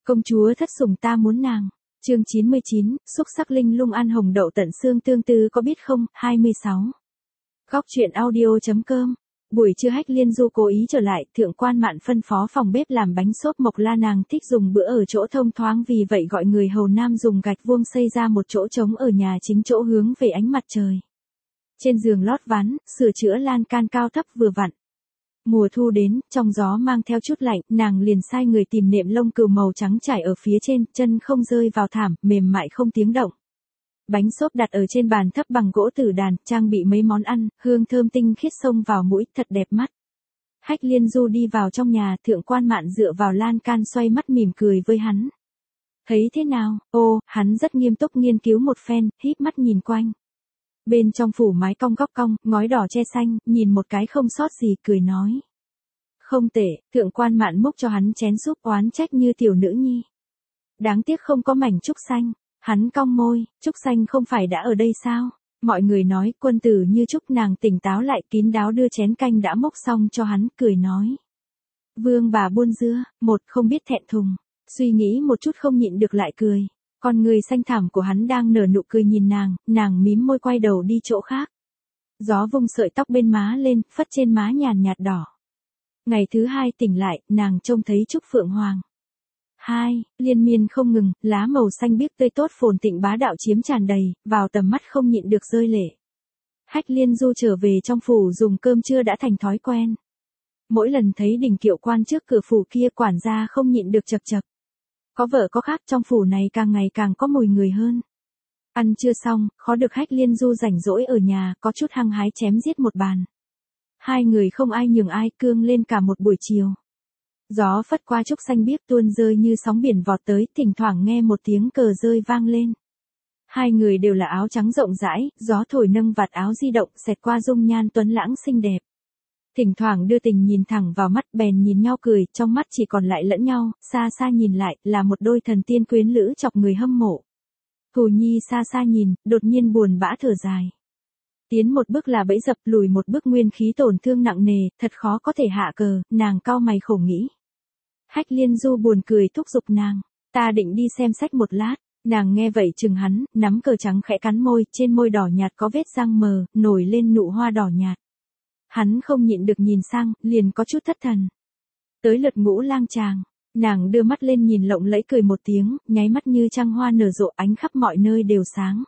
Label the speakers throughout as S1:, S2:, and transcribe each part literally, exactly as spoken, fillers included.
S1: Công chúa thất sủng ta muốn nàng. Chương chín mươi chín, xúc sắc linh lung ăn hồng đậu tận xương tương tư có biết không? hai mươi sáu. Góc truyện audio.com. Buổi trưa Hách Liên Du cố ý trở lại, Thượng Quan Mạn phân phó phòng bếp làm bánh xốp mộc la, nàng thích dùng bữa ở chỗ thông thoáng, vì vậy gọi người hầu nam dùng gạch vuông xây ra một chỗ trống ở nhà chính, chỗ hướng về ánh mặt trời. Trên giường lót ván, sửa chữa lan can cao thấp vừa vặn. Mùa thu đến, trong gió mang theo chút lạnh, nàng liền sai người tìm nệm lông cừu màu trắng trải ở phía trên, chân không rơi vào thảm, mềm mại không tiếng động. Bánh xốp đặt ở trên bàn thấp bằng gỗ tử đàn, trang bị mấy món ăn, hương thơm tinh khiết xông vào mũi, thật đẹp mắt. Hách Liên Du đi vào trong nhà, Thượng Quan Mạn dựa vào lan can xoay mắt mỉm cười với hắn. Thấy thế nào? Ô, hắn rất nghiêm túc nghiên cứu một phen, híp mắt nhìn quanh. Bên trong phủ mái cong góc cong, ngói đỏ che xanh, nhìn một cái không sót gì, cười nói. Không tệ. Thượng Quan Mạn múc cho hắn chén súp, oán trách như tiểu nữ nhi. Đáng tiếc không có mảnh trúc xanh. Hắn cong môi, trúc xanh không phải đã ở đây sao? Mọi người nói, quân tử như trúc, nàng tỉnh táo lại, kín đáo đưa chén canh đã múc xong cho hắn, cười nói. Vương bà buôn dưa, một không biết thẹn thùng, suy nghĩ một chút không nhịn được lại cười. Con người xanh thẳm của hắn đang nở nụ cười nhìn nàng, nàng mím môi quay đầu đi chỗ khác. Gió vung sợi tóc bên má lên, phất trên má nhàn nhạt đỏ. Ngày thứ hai tỉnh lại, nàng trông thấy trúc phượng hoàng. Hai, liên miên không ngừng, lá màu xanh biếc tươi tốt phồn tịnh bá đạo chiếm tràn đầy, vào tầm mắt không nhịn được rơi lệ. Hách Liên Du trở về trong phủ dùng cơm trưa đã thành thói quen. Mỗi lần thấy đỉnh kiệu quan trước cửa phủ kia, quản gia không nhịn được chập chập. Có vợ có khác, trong phủ này càng ngày càng có mùi người hơn. Ăn trưa xong, khó được Hách Liên Du rảnh rỗi ở nhà, có chút hăng hái chém giết một bàn. Hai người không ai nhường ai, cương lên cả một buổi chiều. Gió phất qua trúc xanh biếc tuôn rơi như sóng biển vọt tới, thỉnh thoảng nghe một tiếng cờ rơi vang lên. Hai người đều là áo trắng rộng rãi, gió thổi nâng vạt áo di động, xẹt qua dung nhan tuấn lãng xinh đẹp. Thỉnh thoảng đưa tình nhìn thẳng vào mắt, bèn nhìn nhau cười, trong mắt chỉ còn lại lẫn nhau, xa xa nhìn lại, là một đôi thần tiên quyến lữ chọc người hâm mộ. Thù Nhi xa xa nhìn, đột nhiên buồn bã thở dài. Tiến một bước là bẫy dập, lùi một bước nguyên khí tổn thương nặng nề, thật khó có thể hạ cờ, nàng cau mày khổ nghĩ. Hách Liên Du buồn cười thúc giục nàng, ta định đi xem sách một lát. Nàng nghe vậy chừng hắn, nắm cờ trắng khẽ cắn môi, trên môi đỏ nhạt có vết răng mờ, nổi lên nụ hoa đỏ nhạt. Hắn không nhịn được nhìn sang, liền có chút thất thần. Tới lượt Ngũ Lang chàng, nàng đưa mắt lên nhìn lộng lẫy cười một tiếng, nháy mắt như trăng hoa nở rộ, ánh khắp mọi nơi đều sáng.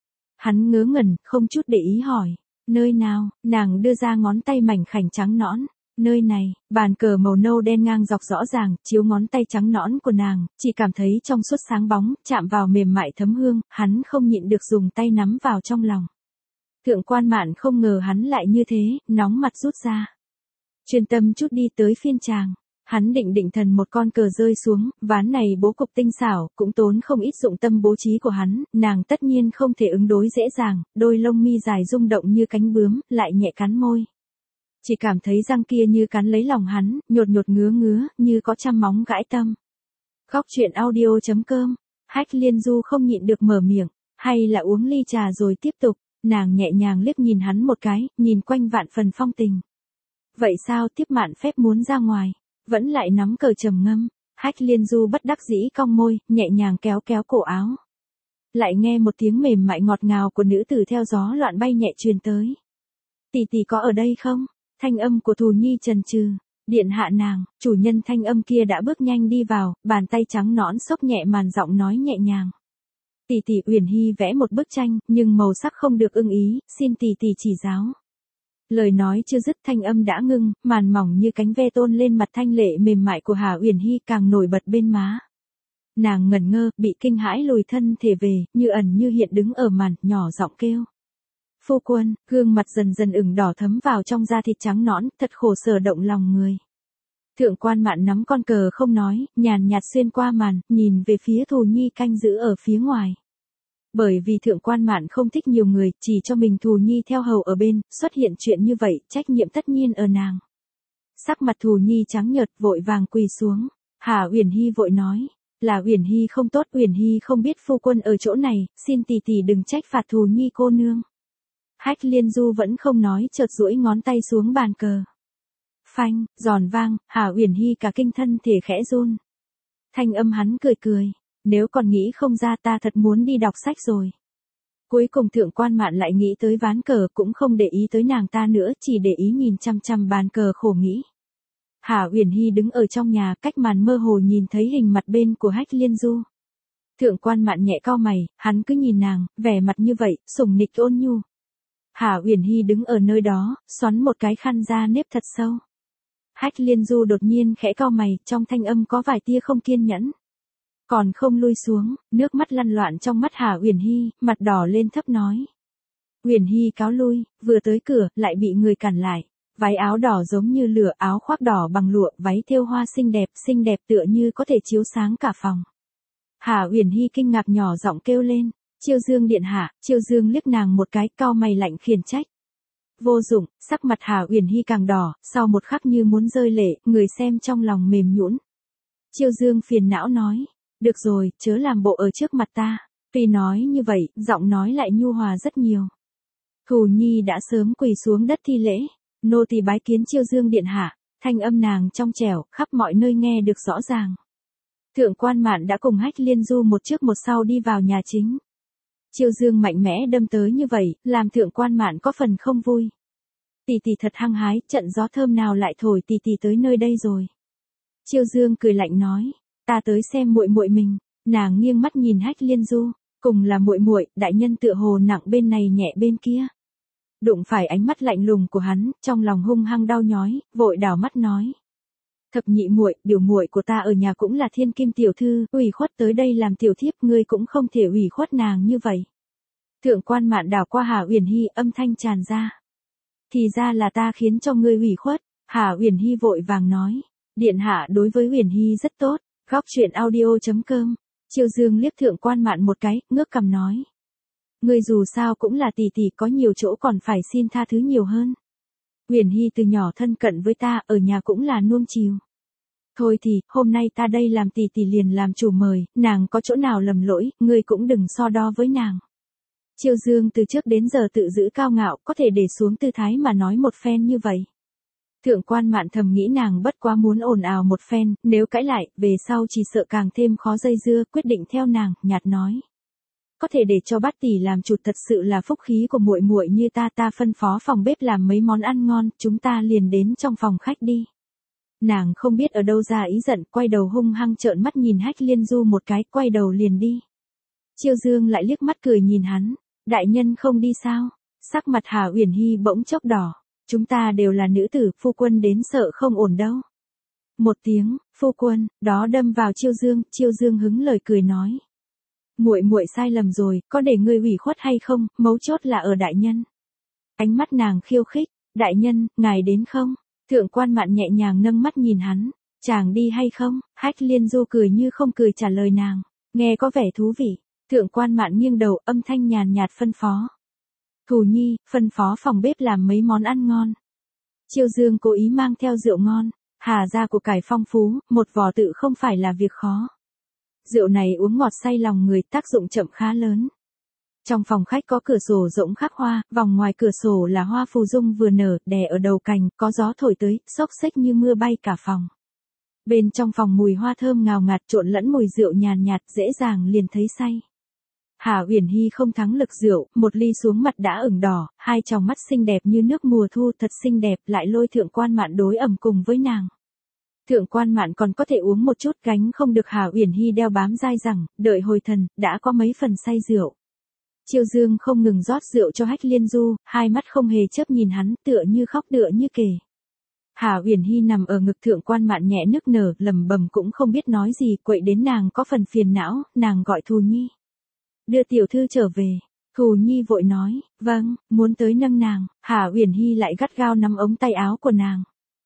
S1: Hắn ngớ ngẩn, không chút để ý hỏi, nơi nào? Nàng đưa ra ngón tay mảnh khảnh trắng nõn. Nơi này, bàn cờ màu nâu đen ngang dọc rõ ràng, chiếu ngón tay trắng nõn của nàng, chỉ cảm thấy trong suốt sáng bóng, chạm vào mềm mại thấm hương, hắn không nhịn được dùng tay nắm vào trong lòng. Thượng Quan Mạn không ngờ hắn lại như thế, nóng mặt rút ra. Chuyên tâm chút đi tới phiên chàng. Hắn định định thần một con cờ rơi xuống, ván này bố cục tinh xảo, cũng tốn không ít dụng tâm bố trí của hắn, nàng tất nhiên không thể ứng đối dễ dàng, đôi lông mi dài rung động như cánh bướm, lại nhẹ cắn môi. Chỉ cảm thấy răng kia như cắn lấy lòng hắn, nhột nhột ngứa ngứa, như có trăm móng gãi tâm. Góc truyện audio.com. Hách Liên Du không nhịn được mở miệng, hay là uống ly trà rồi tiếp tục. Nàng nhẹ nhàng liếc nhìn hắn một cái, nhìn quanh vạn phần phong tình. Vậy sao? Tiếp mạn phép muốn ra ngoài, vẫn lại nắm cờ trầm ngâm. Hách Liên Du bất đắc dĩ cong môi, nhẹ nhàng kéo kéo cổ áo. Lại nghe một tiếng mềm mại ngọt ngào của nữ tử theo gió loạn bay nhẹ truyền tới. Tỷ tỷ có ở đây không? Thanh âm của Thù Nhi trần trừ. Điện hạ nàng, chủ nhân thanh âm kia đã bước nhanh đi vào, bàn tay trắng nõn xốc nhẹ màn, giọng nói nhẹ nhàng. Tỷ tỷ Uyển Hy vẽ một bức tranh, nhưng màu sắc không được ưng ý, xin tỷ tỷ chỉ giáo. Lời nói chưa dứt, thanh âm đã ngưng, màn mỏng như cánh ve tôn lên mặt thanh lệ mềm mại của Hà Uyển Hy càng nổi bật bên má. Nàng ngẩn ngơ, bị kinh hãi lùi thân thể về, như ẩn như hiện đứng ở màn, nhỏ giọng kêu. Phu quân, gương mặt dần dần ửng đỏ thấm vào trong da thịt trắng nõn, thật khổ sở động lòng người. Thượng Quan Mạn nắm con cờ không nói, nhàn nhạt xuyên qua màn, nhìn về phía Thù Nhi canh giữ ở phía ngoài. Bởi vì Thượng Quan Mạn không thích nhiều người, chỉ cho mình Thù Nhi theo hầu ở bên, xuất hiện chuyện như vậy, trách nhiệm tất nhiên ở nàng. Sắc mặt Thù Nhi trắng nhợt, vội vàng quỳ xuống. Hà Uyển Hy vội nói, là Uyển Hy không tốt, Uyển Hy không biết phu quân ở chỗ này, xin tỷ tỷ đừng trách phạt Thù Nhi cô nương. Hách Liên Du vẫn không nói, chợt duỗi ngón tay xuống bàn cờ. Phanh, giòn vang, Hà Uyển Hy cả kinh thân thể khẽ run. Thanh âm hắn cười cười, nếu còn nghĩ không ra ta thật muốn đi đọc sách rồi. Cuối cùng thượng quan mạn lại nghĩ tới ván cờ, cũng không để ý tới nàng ta nữa, chỉ để ý nhìn chăm chăm bàn cờ khổ nghĩ. Hà Uyển Hy đứng ở trong nhà, cách màn mơ hồ nhìn thấy hình mặt bên của Hách Liên Du. Thượng quan mạn nhẹ cau mày, hắn cứ nhìn nàng, vẻ mặt như vậy, sủng nịch ôn nhu. Hà Uyển Hy đứng ở nơi đó, xoắn một cái khăn da nếp thật sâu. Hách Liên Du đột nhiên khẽ cau mày, trong thanh âm có vài tia không kiên nhẫn. Còn không lui xuống, nước mắt lăn loạn trong mắt Hà Uyển Hy, mặt đỏ lên thấp nói. Uyển Hy cáo lui, vừa tới cửa, lại bị người cản lại. Váy áo đỏ giống như lửa, áo khoác đỏ bằng lụa, váy thêu hoa xinh đẹp, xinh đẹp tựa như có thể chiếu sáng cả phòng. Hà Uyển Hy kinh ngạc nhỏ giọng kêu lên, Chiêu Dương điện hạ. Chiêu Dương liếc nàng một cái, cau mày lạnh khiển trách. Vô dụng, sắc mặt Hà Uyển Hy càng đỏ, sau một khắc như muốn rơi lệ, người xem trong lòng mềm nhũn. Chiêu Dương phiền não nói, được rồi, chớ làm bộ ở trước mặt ta. Tuy nói như vậy, giọng nói lại nhu hòa rất nhiều. Thù Nhi đã sớm quỳ xuống đất thi lễ, nô tỳ bái kiến Chiêu Dương điện hạ. Thanh âm nàng trong trẻo, khắp mọi nơi nghe được rõ ràng. Thượng quan mạn đã cùng Hách Liên Du một trước một sau đi vào nhà chính. Chiêu Dương mạnh mẽ đâm tới như vậy, làm thượng quan mạn có phần không vui. Tỷ tỷ thật hăng hái, trận gió thơm nào lại thổi tỷ tỷ tới nơi đây rồi. Chiêu Dương cười lạnh nói, ta tới xem muội muội mình. Nàng nghiêng mắt nhìn Hách Liên Du, cùng là muội muội, đại nhân tựa hồ nặng bên này nhẹ bên kia. Đụng phải ánh mắt lạnh lùng của hắn, trong lòng hung hăng đau nhói, vội đảo mắt nói. Thập nhị muội, biểu muội của ta ở nhà cũng là thiên kim tiểu thư, ủy khuất tới đây làm tiểu thiếp, ngươi cũng không thể ủy khuất nàng như vậy. Thượng quan mạn đảo qua Hà Uyển Hy, âm thanh tràn ra. Thì ra là ta khiến cho ngươi ủy khuất. Hà Uyển Hy vội vàng nói, điện hạ đối với Uyển Hy rất tốt. Góc truyện audio chấm com. Chiêu Dương liếc thượng quan mạn một cái, ngước cằm nói. Ngươi dù sao cũng là tỷ tỷ, có nhiều chỗ còn phải xin tha thứ nhiều hơn. Uyển Hy từ nhỏ thân cận với ta, ở nhà cũng là nuông chiều. Thôi thì, hôm nay ta đây làm tỷ tỷ liền làm chủ mời, nàng có chỗ nào lầm lỗi, ngươi cũng đừng so đo với nàng. Chiêu Dương từ trước đến giờ tự giữ cao ngạo, có thể để xuống tư thái mà nói một phen như vậy. Thượng quan mạn thầm nghĩ nàng bất quá muốn ồn ào một phen, nếu cãi lại, về sau chỉ sợ càng thêm khó dây dưa, quyết định theo nàng, nhạt nói. Có thể để cho bát tỷ làm chủ thật sự là phúc khí của muội muội như ta, ta phân phó phòng bếp làm mấy món ăn ngon, chúng ta liền đến trong phòng khách đi. Nàng không biết ở đâu ra ý giận, quay đầu hung hăng trợn mắt nhìn Hách Liên Du một cái, quay đầu liền đi. Chiêu Dương lại liếc mắt cười nhìn hắn, đại nhân không đi sao? Sắc mặt Hà Uyển Hy bỗng chốc đỏ, chúng ta đều là nữ tử, phu quân đến sợ không ổn đâu. Một tiếng, phu quân, đó đâm vào Chiêu Dương, Chiêu Dương hứng lời cười nói. Muội muội sai lầm rồi, có để ngươi ủy khuất hay không, mấu chốt là ở đại nhân. Ánh mắt nàng khiêu khích, đại nhân, ngài đến không? Thượng quan mạn nhẹ nhàng nâng mắt nhìn hắn, chàng đi hay không? Hách Liên Du cười như không cười trả lời nàng, nghe có vẻ thú vị. Thượng quan mạn nghiêng đầu, âm thanh nhàn nhạt phân phó. Thù Nhi, phân phó phòng bếp làm mấy món ăn ngon. Chiêu Dương cố ý mang theo rượu ngon, Hà gia của cải phong phú, một vò tự không phải là việc khó. Rượu này uống ngọt say lòng người, tác dụng chậm khá lớn. Trong phòng khách có cửa sổ rỗng khắc hoa, vòng ngoài cửa sổ là hoa phù dung vừa nở, đè ở đầu cành, có gió thổi tới, xốc xếch như mưa bay cả phòng. Bên trong phòng mùi hoa thơm ngào ngạt trộn lẫn mùi rượu nhàn nhạt, dễ dàng liền thấy say. Hà Uyển Hy không thắng lực rượu, một ly xuống mặt đã ửng đỏ, hai tròng mắt xinh đẹp như nước mùa thu, thật xinh đẹp, lại lôi thượng quan mạn đối ẩm cùng với nàng. Thượng quan mạn còn có thể uống một chút, gánh không được Hà Uyển Hy đeo bám dai rằng, đợi hồi thần, đã có mấy phần say rượu. Chiêu Dương không ngừng rót rượu cho Hách Liên Du, hai mắt không hề chớp nhìn hắn, tựa như khóc tựa như kể. Hà Uyển Hy nằm ở ngực thượng quan mạn nhẹ nức nở, lẩm bẩm cũng không biết nói gì, quậy đến nàng có phần phiền não, nàng gọi Thù Nhi. Đưa tiểu thư trở về. Thù Nhi vội nói, vâng, muốn tới nâng nàng. Hà Uyển Hy lại gắt gao nắm ống tay áo của nàng.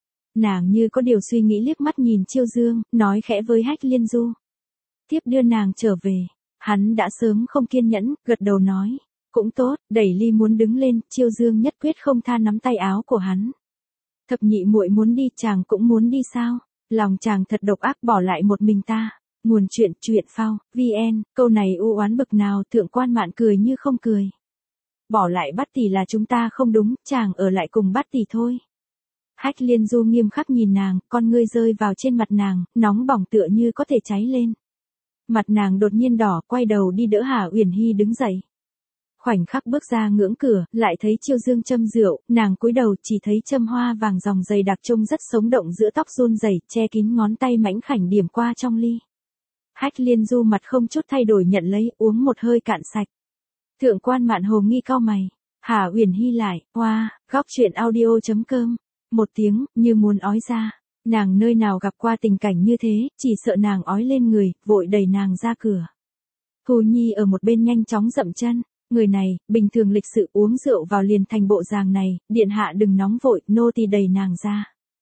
S1: Nàng như có điều suy nghĩ liếc mắt nhìn Chiêu Dương, nói khẽ với Hách Liên Du. Tiếp đưa nàng trở về. Hắn đã sớm không kiên nhẫn, gật đầu nói. Cũng tốt, đẩy ly muốn đứng lên, Chiêu Dương nhất quyết không tha nắm tay áo của hắn. Thập nhị muội muốn đi, chàng cũng muốn đi sao? Lòng chàng thật độc ác, bỏ lại một mình ta. Nguồn chuyện, truyện phao, vn, câu này u oán bực nào, thượng quan mạn cười như không cười. Bỏ lại Bát tỷ là chúng ta không đúng, chàng ở lại cùng Bát tỷ thôi. Hách Liên Du nghiêm khắc nhìn nàng, con ngươi rơi vào trên mặt nàng, nóng bỏng tựa như có thể cháy lên. Mặt nàng đột nhiên đỏ, quay đầu đi đỡ Hà Uyển Hy đứng dậy. Khoảnh khắc bước ra ngưỡng cửa, lại thấy Chiêu Dương châm rượu, nàng cúi đầu chỉ thấy châm hoa vàng dòng dày đặc trông rất sống động giữa tóc run rẩy, che kín ngón tay mảnh khảnh điểm qua trong ly. Hách Liên Du mặt không chút thay đổi nhận lấy, uống một hơi cạn sạch. Thượng quan Mạn Hồ nghi cau mày. Hà Uyển Hy lại, hoa, wow, góc chuyện audio chấm com. Một tiếng, như muốn ói ra. Nàng nơi nào gặp qua tình cảnh như thế, chỉ sợ nàng ói lên người, vội đẩy nàng ra cửa. Thu Nhi ở một bên nhanh chóng dậm chân. Người này, bình thường lịch sự uống rượu vào liền thành bộ dạng này, điện hạ đừng nóng vội, nô tỳ đẩy nàng ra.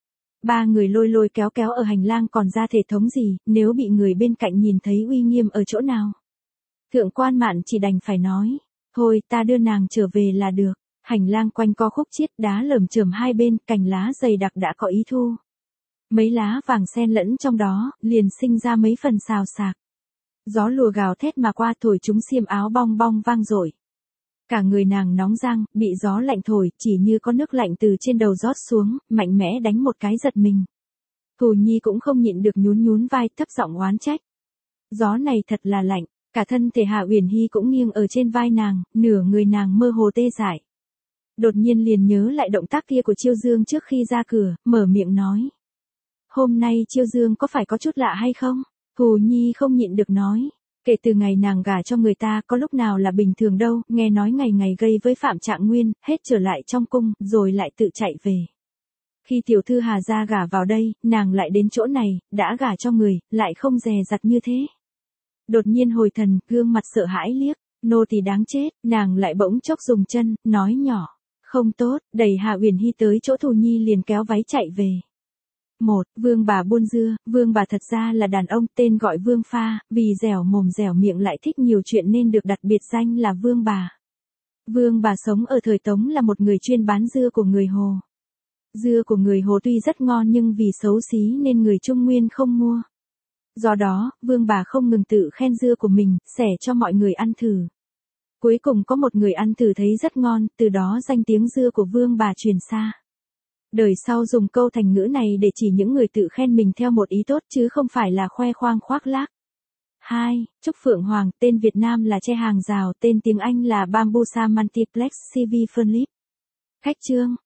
S1: Ba người lôi lôi kéo kéo ở hành lang còn ra thể thống gì, nếu bị người bên cạnh nhìn thấy uy nghiêm ở chỗ nào. Thượng quan Mạn chỉ đành phải nói, thôi ta đưa nàng trở về là được. Hành lang quanh co khúc chiết đá lởm chởm hai bên, cành lá dày đặc đã có ý thu. Mấy lá vàng xen lẫn trong đó, liền sinh ra mấy phần xào xạc. Gió lùa gào thét mà qua thổi chúng xiêm áo bong bong vang dội. Cả người nàng nóng rang, bị gió lạnh thổi, chỉ như có nước lạnh từ trên đầu rót xuống, mạnh mẽ đánh một cái giật mình. Thu Nhi cũng không nhịn được nhún nhún vai, thấp giọng oán trách. Gió này thật là lạnh, cả thân thể Hạ Uyển Hy cũng nghiêng ở trên vai nàng, nửa người nàng mơ hồ tê dại. Đột nhiên liền nhớ lại động tác kia của Chiêu Dương trước khi ra cửa, mở miệng nói. Hôm nay Chiêu Dương có phải có chút lạ hay không? Thu Nhi không nhịn được nói. Kể từ ngày nàng gả cho người ta có lúc nào là bình thường đâu, nghe nói ngày ngày gây với Phạm Trạng Nguyên, hết trở lại trong cung, rồi lại tự chạy về. Khi tiểu thư Hà gia gả vào đây, nàng lại đến chỗ này, đã gả cho người, lại không dè dặt như thế. Đột nhiên hồi thần, gương mặt sợ hãi liếc, nô tỳ đáng chết, nàng lại bỗng chốc dùng chân, nói nhỏ. Không tốt, đẩy Hạ Uyển Hy tới chỗ Thu Nhi liền kéo váy chạy về. Một, Vương bà buôn dưa, Vương bà thật ra là đàn ông, tên gọi Vương Pha, vì dẻo mồm dẻo miệng lại thích nhiều chuyện nên được đặt biệt danh là Vương bà. Vương bà sống ở thời Tống là một người chuyên bán dưa của người Hồ. Dưa của người Hồ tuy rất ngon nhưng vì xấu xí nên người Trung Nguyên không mua. Do đó, Vương bà không ngừng tự khen dưa của mình, xẻ cho mọi người ăn thử. Cuối cùng có một người ăn thử thấy rất ngon, từ đó danh tiếng dưa của Vương bà truyền xa. Đời sau dùng câu thành ngữ này để chỉ những người tự khen mình theo một ý tốt chứ không phải là khoe khoang khoác lác. hai. Trúc Phượng Hoàng, tên Việt Nam là tre hàng rào, tên tiếng Anh là Bambusa Multiplex xê vê Fernlip. Khách chương.